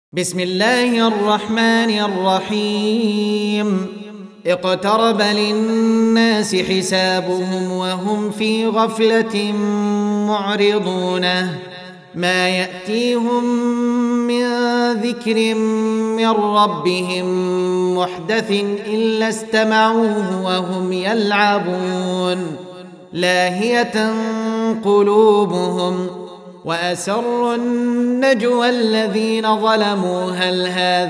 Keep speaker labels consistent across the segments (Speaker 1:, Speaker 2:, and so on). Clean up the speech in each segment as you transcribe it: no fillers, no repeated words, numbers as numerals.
Speaker 1: بسم الله الرحمن الرحيم. اقترب للناس حسابهم وهم في غفلة معرضون. ما يأتيهم من ذكر من ربهم محدث إلا استمعوه وهم يلعبون. لاهية قلوبهم وأسروا النجوى الذين ظلموا هل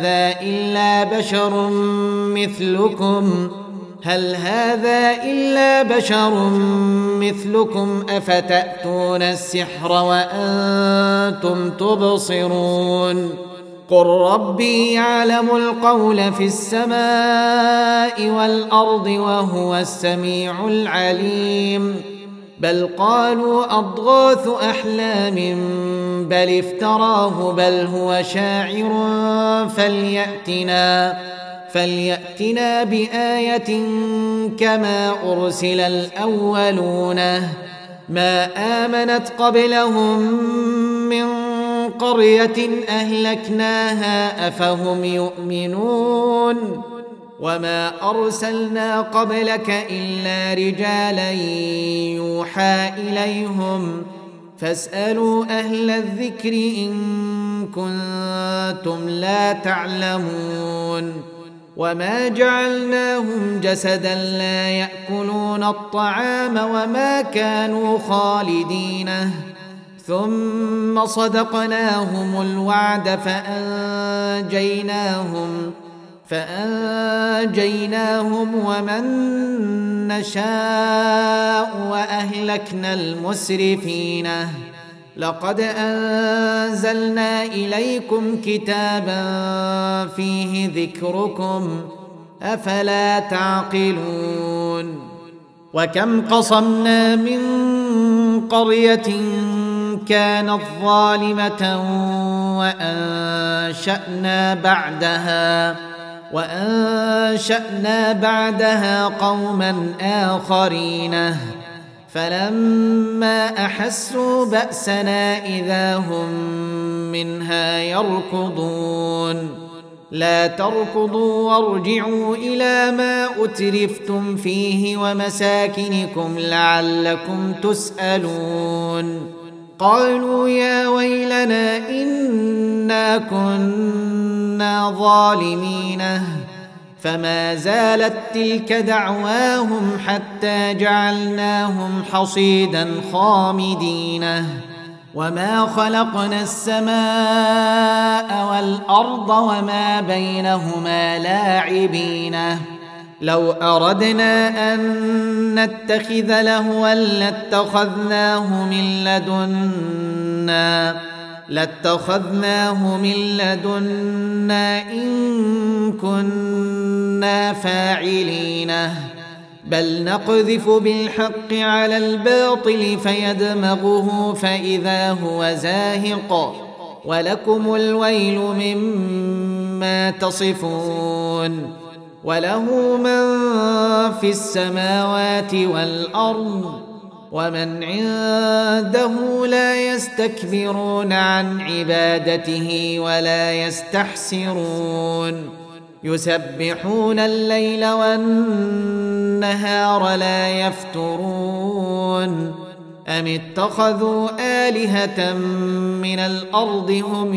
Speaker 1: هذا إلا بشر مثلكم أفتأتون السحر وأنتم تبصرون. قل ربي يعلم القول في السماء والأرض وهو السميع العليم. بل قالوا أضغاث أحلام بل افتراه بل هو شاعر فليأتنا بآية كما أرسل الأولون. ما آمنت قبلهم من قرية أهلكناها أفهم يؤمنون. وما أرسلنا قبلك إلا رجالا يوحى إليهم فاسألوا أهل الذكر إن كنتم لا تعلمون. وما جعلناهم جسدا لا يأكلون الطعام وما كانوا خالدين ثم صدقناهم الوعد فأنجيناهم ومن نشاء وأهلكنا المسرفين. لقد أنزلنا إليكم كتابا فيه ذكركم أفلا تعقلون. وكم قصمنا من قرية كانت ظالمة وأنشأنا بعدها قوما آخرين فلما أحسوا بأسنا إذا هم منها يركضون. لا تركضوا وارجعوا إلى ما أترفتم فيه ومساكنكم لعلكم تسألون. قالوا يا ويلنا إنا كنا ظالمين فما زالت تلك دعواهم حتى جعلناهم حصيدا خامدين. وما خلقنا السماء والأرض وما بينهما لاعبين. لو أردنا أن نتخذ لهوا لاتخذناه من لدنا إن كنا فاعلين. بل نقذف بالحق على الباطل فيدمغه فإذا هو زاهق ولكم الويل مما تصفون. وله من في السماوات والأرض ومن عنده لا يستكبرون عن عبادته ولا يستحسرون. يسبحون الليل والنهار لا يفترون. أم اتخذوا آلهة من الأرض هم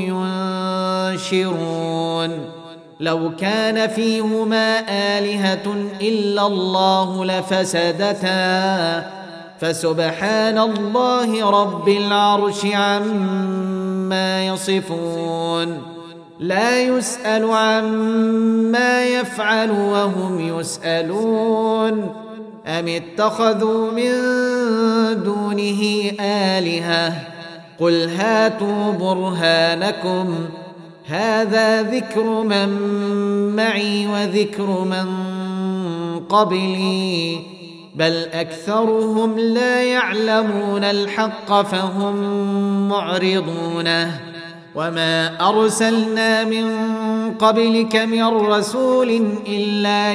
Speaker 1: ينشرون. لو كان فيهما آلهة إلا الله لفسدتا فسبحان الله رب العرش عما يصفون. لا يسأل عما يفعل وهم يسألون. أم اتخذوا من دونه آلهة قل هاتوا برهانكم هذا ذكر من معي وذكر من قبلي بل أكثرهم لا يعلمون الحق فهم معرضون. وما أرسلنا من قبلك من رسول إلا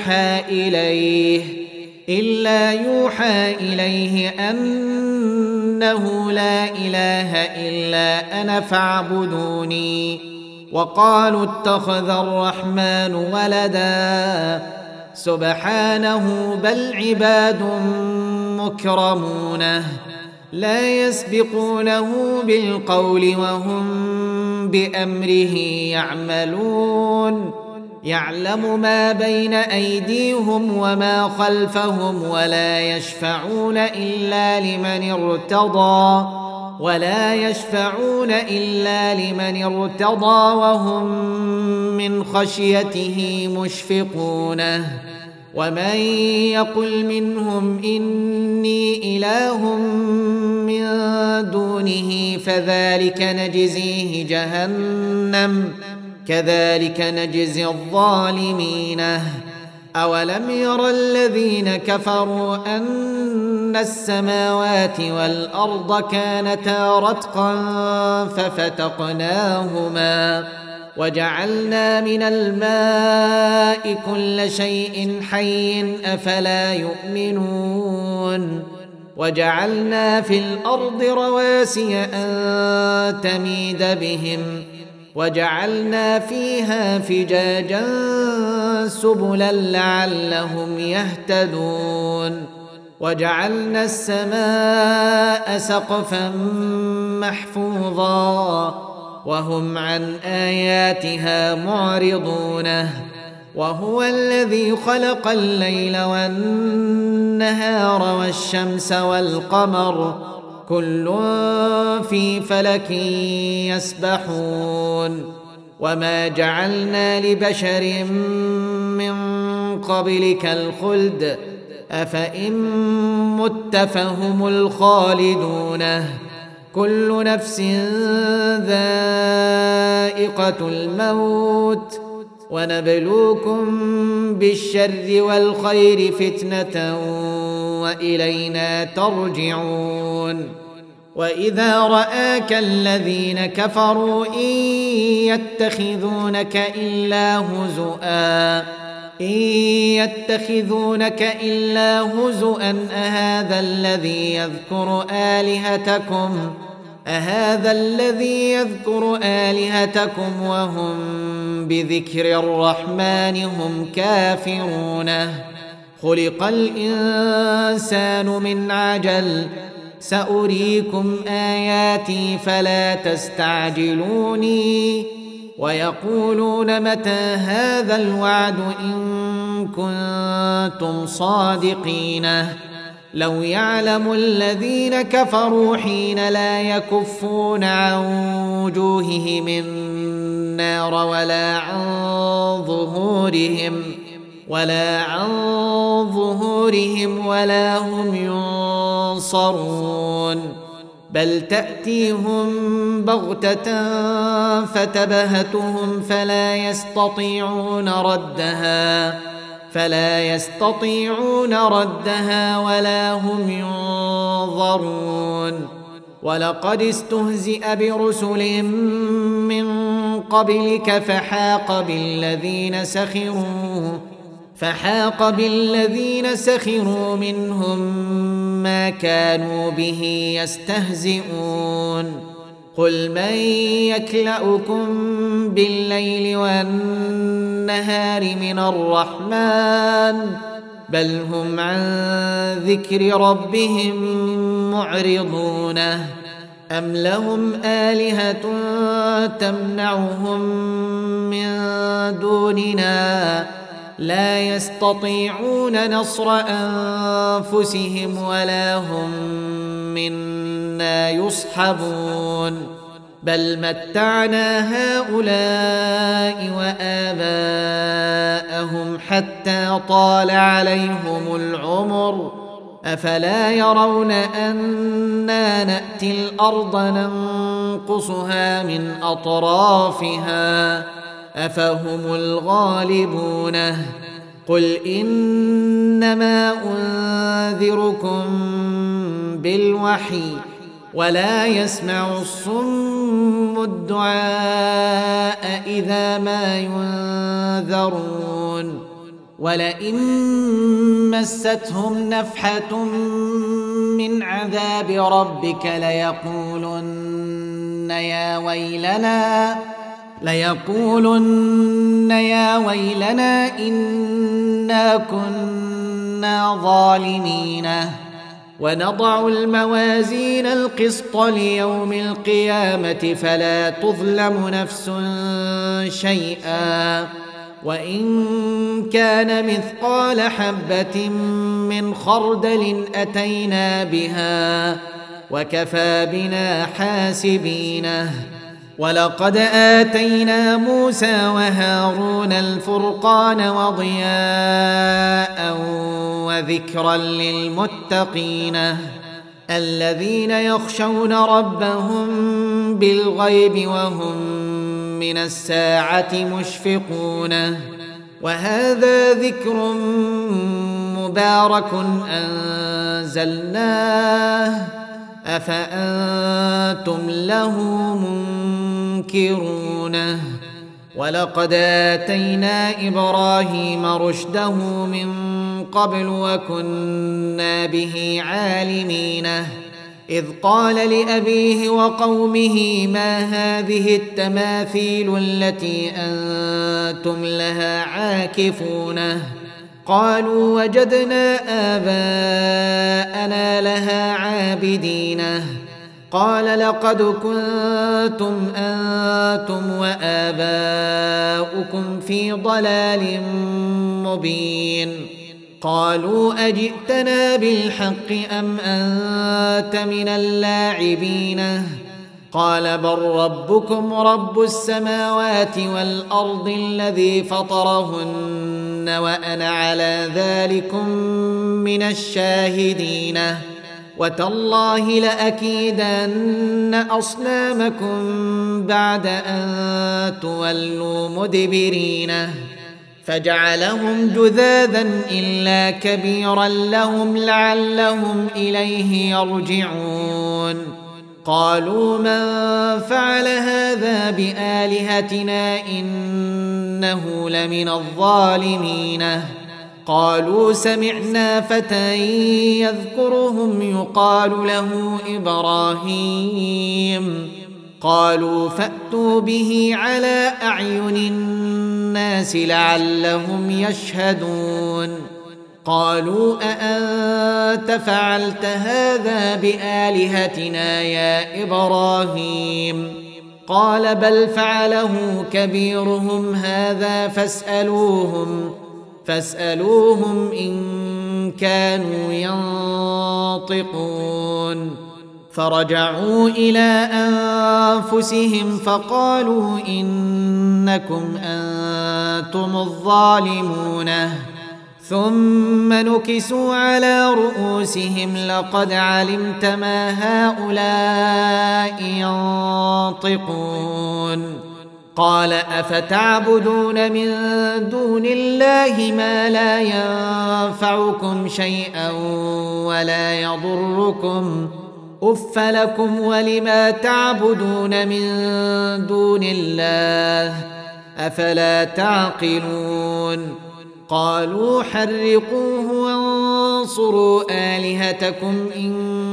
Speaker 1: يوحى إليه أنه لا إله إلا أنا فاعبدوني وقالوا اتخذ الرحمن ولدا سبحانه بل عباد مكرمون لا يسبقونه بالقول وهم بأمره يعملون يعلم ما بين أيديهم وما خلفهم ولا يشفعون إلا لمن ارتضى وهم من خشيته مشفقون ومن يقل منهم إني إله من دونه فذلك نجزيه جهنم كذلك نجزي الظالمين أولم ير الذين كفروا أن السماوات والأرض كانتا رتقا ففتقناهما وجعلنا من الماء كل شيء حي أفلا يؤمنون وجعلنا في الأرض رواسي أن تميد بهم وجعلنا فيها فجاجا سبلا لعلهم يهتدون وجعلنا السماء سقفا محفوظا وهم عن آياتها معرضون وهو الذي خلق الليل والنهار والشمس والقمر كل في فلك يسبحون وما جعلنا لبشر من قبلك الخلد أفإن مت فهم الخالدون كل نفس ذائقة الموت ونبلوكم بالشر والخير فتنة وإلينا ترجعون وإذا رآك الذين كفروا إن يتخذونك إلا هزؤا أهذا الذي يذكر آلهتكم وهم بذكر الرحمن هم كافرون خلق الإنسان من عجل سأريكم آياتي فلا تستعجلوني ويقولون متى هذا الوعد إن كنتم صادقين لو يعلم الذين كفروا حين لا يكفون عن وجوههم النار ولا عن ظهورهم ولا هم ينصرون بل تأتيهم بغتة فتبهتهم فلا يستطيعون ردها ولا هم ينظرون ولقد استهزئ برسل من قبلك فحاق بالذين سخروا منهم ما كانوا به يستهزئون قل من يكلؤكم بالليل والنهار من الرحمن بل هم عن ذكر ربهم معرضون أم لهم آلهة تمنعهم من دوننا لا يستطيعون نصر أنفسهم ولا هم منا يصحبون بل متعنا هؤلاء وآباءهم حتى طال عليهم العمر أفلا يرون أنا نأتي الأرض ننقصها من أطرافها أفهم الغالبون قل إنما أنذركم بالوحي ولا يسمع الصم الدعاء إذا ما ينذرون ولئن مستهم نفحة من عذاب ربك ليقولن ليقولن يا ويلنا إنا كنا ظالمين. ونضع الموازين القسط ليوم القيامة فلا تظلم نفس شيئا وإن كان مثقال حبة من خردل أتينا بها وكفى بنا حاسبين. ولقد آتينا موسى وهارون الفرقان وضياء وذكرا للمتقين الذين يخشون ربهم بالغيب وهم من الساعة مشفقون. وهذا ذكر مبارك أنزلناه أفأنتم له منكرون. ولقد آتينا إبراهيم رشده من قبل وكنا به عالمين إذ قال لأبيه وقومه ما هذه التماثيل التي أنتم لها عاكفون قالوا وجدنا آباءنا لها عابدين قال لقد كنتم أنتم وآباؤكم في ضلال مبين. قالوا أجئتنا بالحق أم أنت من اللاعبين قال بل ربكم رب السماوات والأرض الذي فطرهن وأنا على ذلكم من الشاهدين. وتالله لأكيدن أصنامكم بعد أن تولوا مدبرين. فجعلهم جذاذا إلا كبيرا لهم لعلهم إليه يرجعون. قالوا من فعل هذا بآلهتنا إنه لمن الظالمين. قالوا سمعنا فتى يذكرهم يقال له إبراهيم قالوا فأتوا به على أعين الناس لعلهم يشهدون. قالوا أأنت فعلت هذا بآلهتنا يا إبراهيم قال بل فعله كبيرهم هذا فاسألوهم إن كانوا ينطقون. فرجعوا إلى أنفسهم فقالوا إنكم أنتم الظالمون. ثم نكسوا على رؤوسهم لقد علمت ما هؤلاء ينطقون. قال أفتعبدون من دون الله ما لا ينفعكم شيئا ولا يضركم أف لكم ولما تعبدون من دون الله أفلا تعقلون. قالوا حرقوه وانصروا آلهتكم إن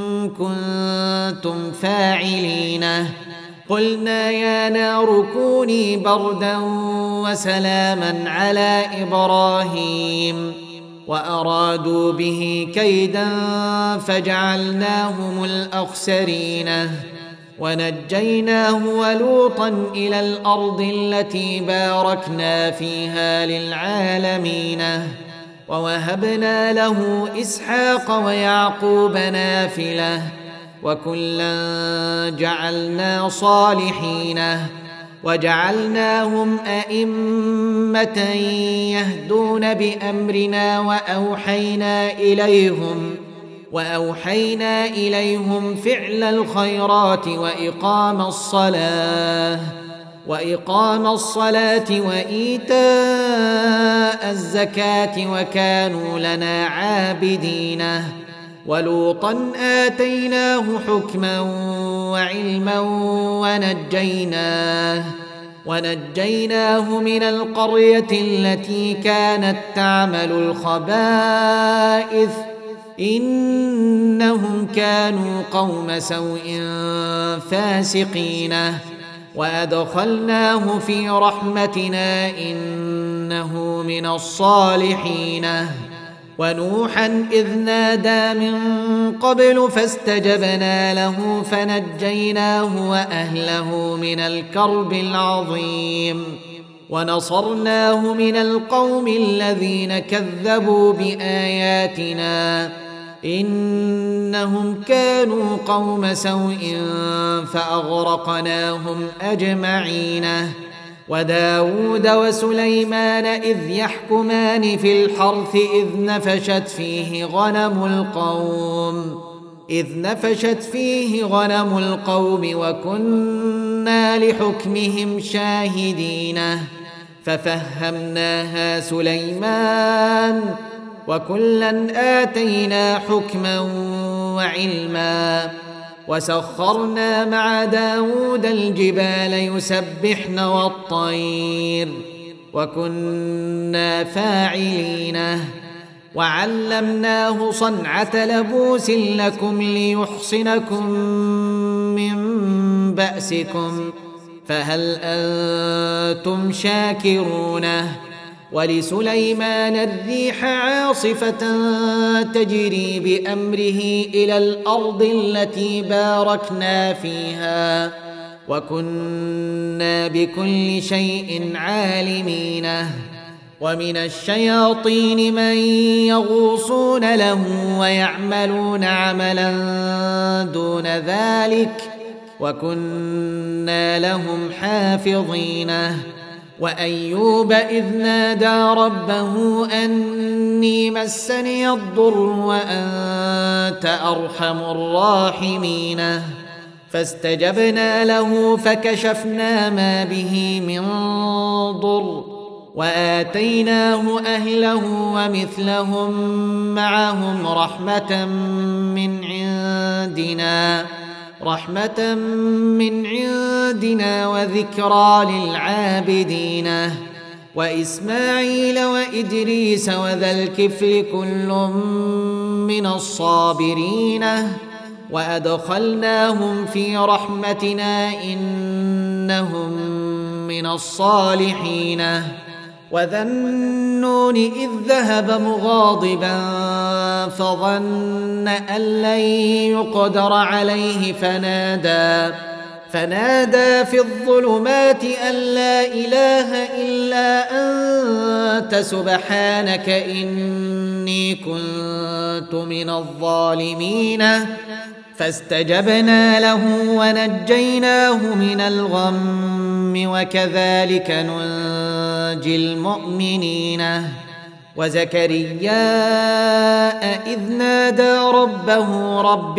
Speaker 1: كنتم فاعلين. قلنا يا نار كوني بردا وسلاما على إبراهيم وأرادوا به كيدا فجعلناهم الأخسرين. ونجيناه ولوطا إلى الأرض التي باركنا فيها للعالمين. ووهبنا له إسحاق ويعقوب نافلة وكلا جعلنا صالحين وجعلناهم أئمة يهدون بأمرنا وأوحينا إليهم فعل الخيرات وإقام الصلاة وإيتاء الزكاة وكانوا لنا عابدين. ولوطا آتيناه حكما وعلما ونجيناه من القرية التي كانت تعمل الخبائث إنهم كانوا قوم سوء فاسقين. وأدخلناه في رحمتنا إنه من الصالحين ونوحا إذ نادى من قبل فاستجبنا له فنجيناه وأهله من الكرب العظيم ونصرناه من القوم الذين كذبوا بآياتنا إنهم كانوا قوم سوء فأغرقناهم أجمعين وداود وسليمان إذ يحكمان في الحرث إذ نفشت فيه غنم القوم وكنا لحكمهم شاهدين ففهمناها سليمان وكلا آتينا حكما وعلما وسخرنا مع داود الجبال يسبحن والطير وكنا فاعلين وعلمناه صنعة لبوس لكم ليحصنكم من بأسكم فهل أنتم شاكرون ولسليمان الريح عاصفة تجري بأمره إلى الأرض التي باركنا فيها وكنا بكل شيء عالمين ومن الشياطين من يغوصون له ويعملون عملا دون ذلك وكنا لهم حافظين وأيوب إذ نادى ربه أني مسني الضر وأنت أرحم الراحمين فاستجبنا له فكشفنا ما به من ضر وآتيناه أهله ومثلهم معهم رحمة من عندنا وذكرى للعابدين وإسماعيل وإدريس وذا الكفل كل من الصابرين وأدخلناهم في رحمتنا إنهم من الصالحين وذا النون إذ ذهب مغاضبا فظن أن لن يقدر عليه فنادى في الظلمات أن لا إله إلا أنت سبحانك إني كنت من الظالمين فاستجبنا له ونجيناه من الغم وكذلك ننجي المؤمنين وزكريا إذ نادى ربه رب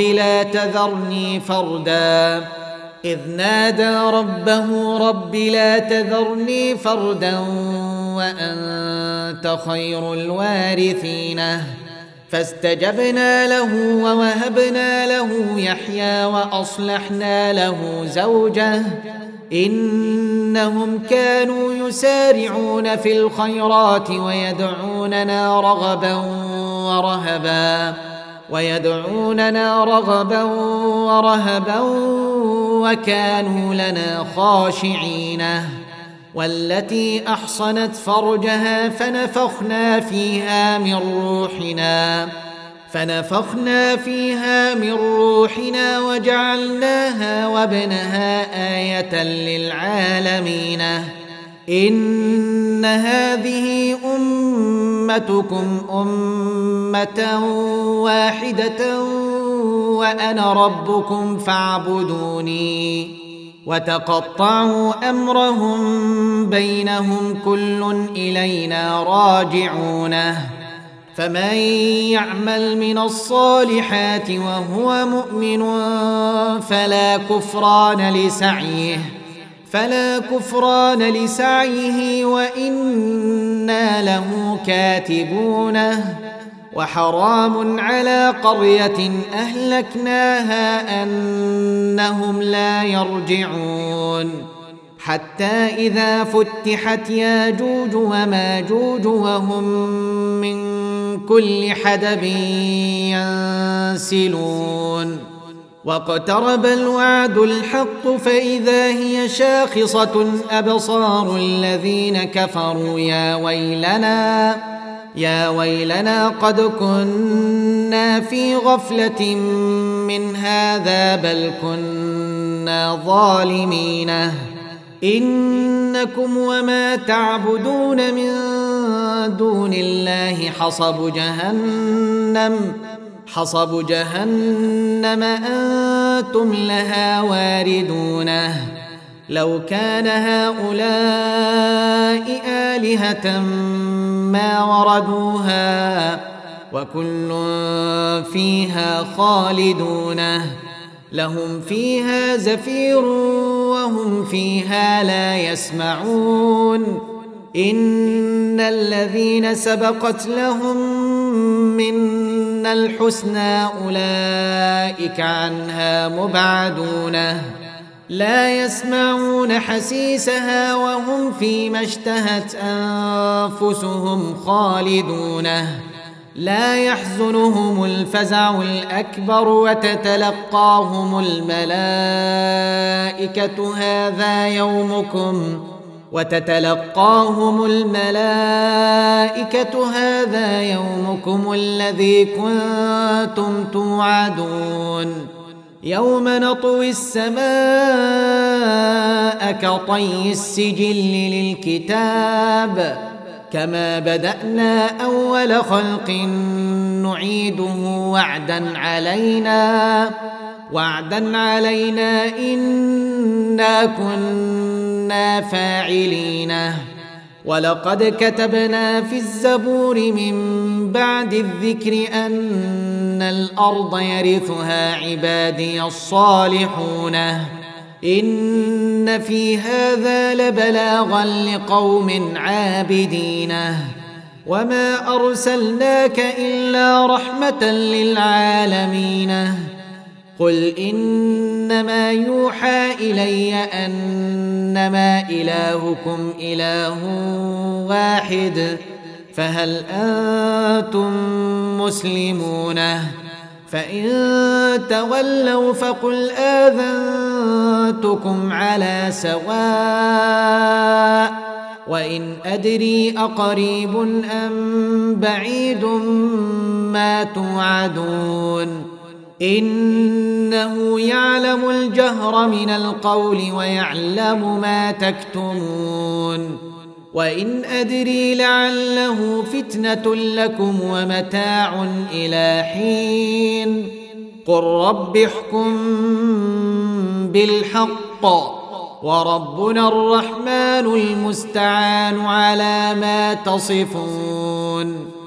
Speaker 1: لا تذرني فردا وأنت خير الوارثين فاستجبنا له ووهبنا له يحيى وأصلحنا له زوجه إنهم كانوا يسارعون في الخيرات ويدعوننا رغبا ورهبا وكانوا لنا خاشعين والتي أحصنت فرجها فنفخنا فيها من روحنا وجعلناها وابنها آية للعالمين إن هذه أمتكم أمة واحدة وأنا ربكم فاعبدوني وتقطعوا أمرهم بينهم كل إلينا راجعونه فمن يعمل من الصالحات وهو مؤمن فلا كفران لسعيه وإنا له كاتبونه وحرام على قرية أهلكناها أنهم لا يرجعون حتى إذا فتحت ياجوج وماجوج وهم من كل حدب ينسلون واقترب الوعد الحق فإذا هي شاخصة أبصار الذين كفروا يا ويلنا قد كنا في غفلة من هذا بل كنا ظالمين إنكم وما تعبدون من دون الله حصب جهنم أنتم لها واردون لو كان هؤلاء آلهة ما وردوها وكل فيها خالدون لهم فيها زفير وهم فيها لا يسمعون إن الذين سبقت لهم منا الحسنى أولئك عنها مبعدون لا يسمعون حسيسها وهم فيما اشتهت أنفسهم خالدون لا يحزنهم الفزع الأكبر وتتلقاهم الملائكة هذا يومكم الذي كنتم توعدون يوم نطوي السماء كطي السجل للكتاب كما بدأنا أول خلق نعيده وعدا علينا إنا كنا فاعلين ولقد كتبنا في الزبور من بعد الذكر أن الأرض يرثها عبادي الصالحون إن في هذا لبلاغا لقوم عابدين وما أرسلناك إلا رحمة للعالمين قل إنما يوحى إلي أنما إلهكم إله واحد فهل أنتم مسلمون فإن تولوا فقل آذنتكم على سواء وإن أدري أقريب أم بعيد ما توعدون إنه يعلم الجهر من القول ويعلم ما تكتمون وإن أدري لعله فتنة لكم ومتاع إلى حين قل رب احكم بالحق وربنا الرحمن المستعان على ما تصفون